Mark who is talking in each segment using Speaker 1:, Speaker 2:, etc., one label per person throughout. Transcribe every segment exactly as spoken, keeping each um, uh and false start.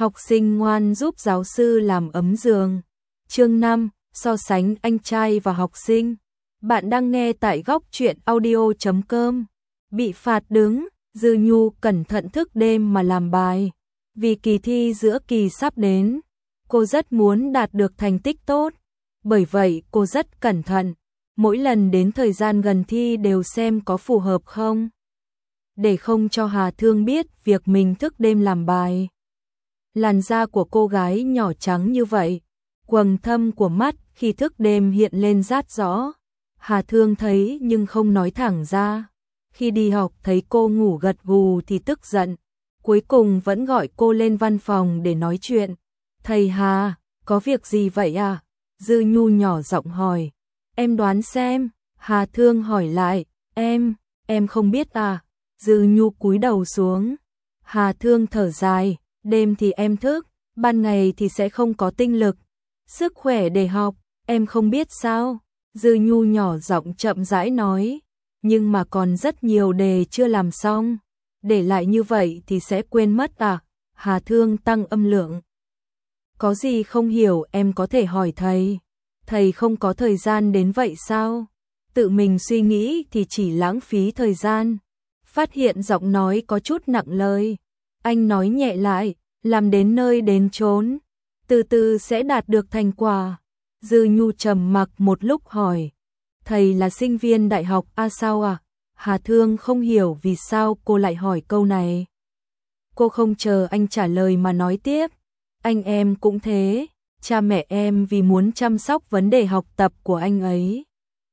Speaker 1: Học sinh ngoan giúp giáo sư làm ấm giường. Chương năm, so sánh anh trai và học sinh. Bạn đang nghe tại góc truyện audio chấm com. Bị phạt đứng, Dư Nhu cẩn thận thức đêm mà làm bài. Vì kỳ thi giữa kỳ sắp đến, cô rất muốn đạt được thành tích tốt. Bởi vậy cô rất cẩn thận, mỗi lần đến thời gian gần thi đều xem có phù hợp không. Để không cho Hà Thương biết việc mình thức đêm làm bài. Làn da của cô gái nhỏ trắng như vậy, quầng thâm của mắt khi thức đêm hiện lên rát rõ. Hà Thương thấy nhưng không nói thẳng ra. Khi đi học thấy cô ngủ gật gù thì tức giận, cuối cùng vẫn gọi cô lên văn phòng để nói chuyện. Thầy Hà, có việc gì vậy à? Dư Nhu nhỏ giọng hỏi. Em đoán xem. Hà Thương hỏi lại. Em, em không biết à? Dư Nhu cúi đầu xuống. Hà Thương thở dài. Đêm thì em thức, ban ngày thì sẽ không có tinh lực, sức khỏe để học, em không biết sao? Dư Nhu nhỏ giọng chậm rãi nói. Nhưng mà còn rất nhiều đề chưa làm xong, để lại như vậy thì sẽ quên mất à? Hà Thương tăng âm lượng. Có gì không hiểu em có thể hỏi thầy. Thầy không có thời gian đến vậy sao? Tự mình suy nghĩ thì chỉ lãng phí thời gian. Phát hiện giọng nói có chút nặng lời. Anh nói nhẹ lại, làm đến nơi đến chốn, từ từ sẽ đạt được thành quả. Dư Nhu trầm mặc một lúc hỏi. Thầy là sinh viên đại học à sao à? Hà Thương không hiểu vì sao cô lại hỏi câu này. Cô không chờ anh trả lời mà nói tiếp. Anh em cũng thế, cha mẹ em vì muốn chăm sóc vấn đề học tập của anh ấy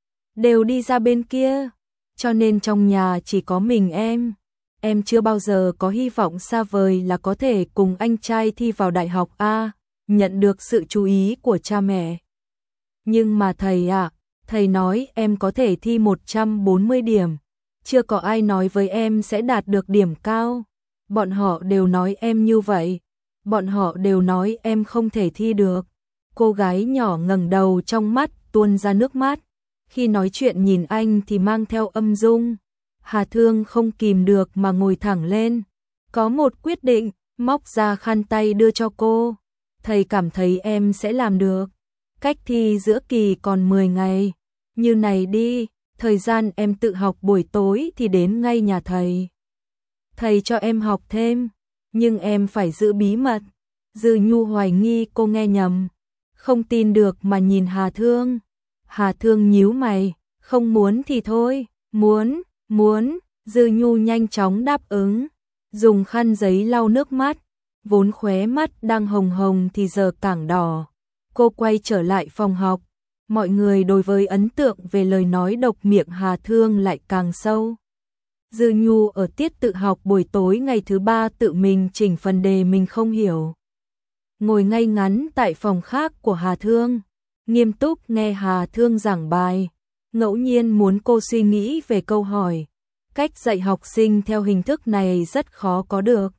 Speaker 1: đều đi ra bên kia, cho nên trong nhà chỉ có mình em. Em chưa bao giờ có hy vọng xa vời là có thể cùng anh trai thi vào đại học A, nhận được sự chú ý của cha mẹ. Nhưng mà thầy ạ, à, thầy nói em có thể thi một trăm bốn mươi điểm. Chưa có ai nói với em sẽ đạt được điểm cao. Bọn họ đều nói em như vậy. Bọn họ đều nói em không thể thi được. Cô gái nhỏ ngẩng đầu, trong mắt tuôn ra nước mắt. Khi nói chuyện nhìn anh thì mang theo âm dung. Hà Thương không kìm được mà ngồi thẳng lên. Có một quyết định, móc ra khăn tay đưa cho cô. Thầy cảm thấy em sẽ làm được. Cách thi giữa kỳ còn mười ngày. Như này đi, thời gian em tự học buổi tối thì đến ngay nhà thầy. Thầy cho em học thêm, nhưng em phải giữ bí mật. Dư Nhu hoài nghi cô nghe nhầm, không tin được mà nhìn Hà Thương. Hà Thương nhíu mày, không muốn thì thôi, muốn, muốn. Dư Nhu nhanh chóng đáp ứng, dùng khăn giấy lau nước mắt, vốn khóe mắt đang hồng hồng thì giờ càng đỏ. Cô quay trở lại phòng học, mọi người đối với ấn tượng về lời nói độc miệng Hà Thương lại càng sâu. Dư Nhu ở tiết tự học buổi tối ngày thứ ba tự mình chỉnh phần đề mình không hiểu. Ngồi ngay ngắn tại phòng khác của Hà Thương, nghiêm túc nghe Hà Thương giảng bài, ngẫu nhiên muốn cô suy nghĩ về câu hỏi. Cách dạy học sinh theo hình thức này rất khó có được.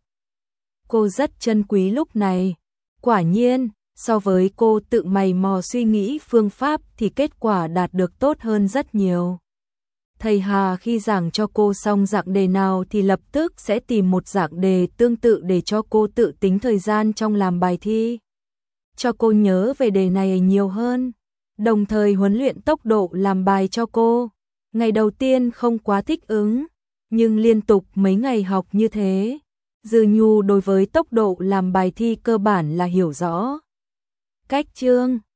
Speaker 1: Cô rất trân quý lúc này. Quả nhiên, so với cô tự mày mò suy nghĩ phương pháp thì kết quả đạt được tốt hơn rất nhiều. Thầy Hà khi giảng cho cô xong dạng đề nào thì lập tức sẽ tìm một dạng đề tương tự để cho cô tự tính thời gian trong làm bài thi. Cho cô nhớ về đề này nhiều hơn, đồng thời huấn luyện tốc độ làm bài cho cô. Ngày đầu tiên không quá thích ứng, nhưng liên tục mấy ngày học như thế, Dư Nhu đối với tốc độ làm bài thi cơ bản là hiểu rõ. Cách chương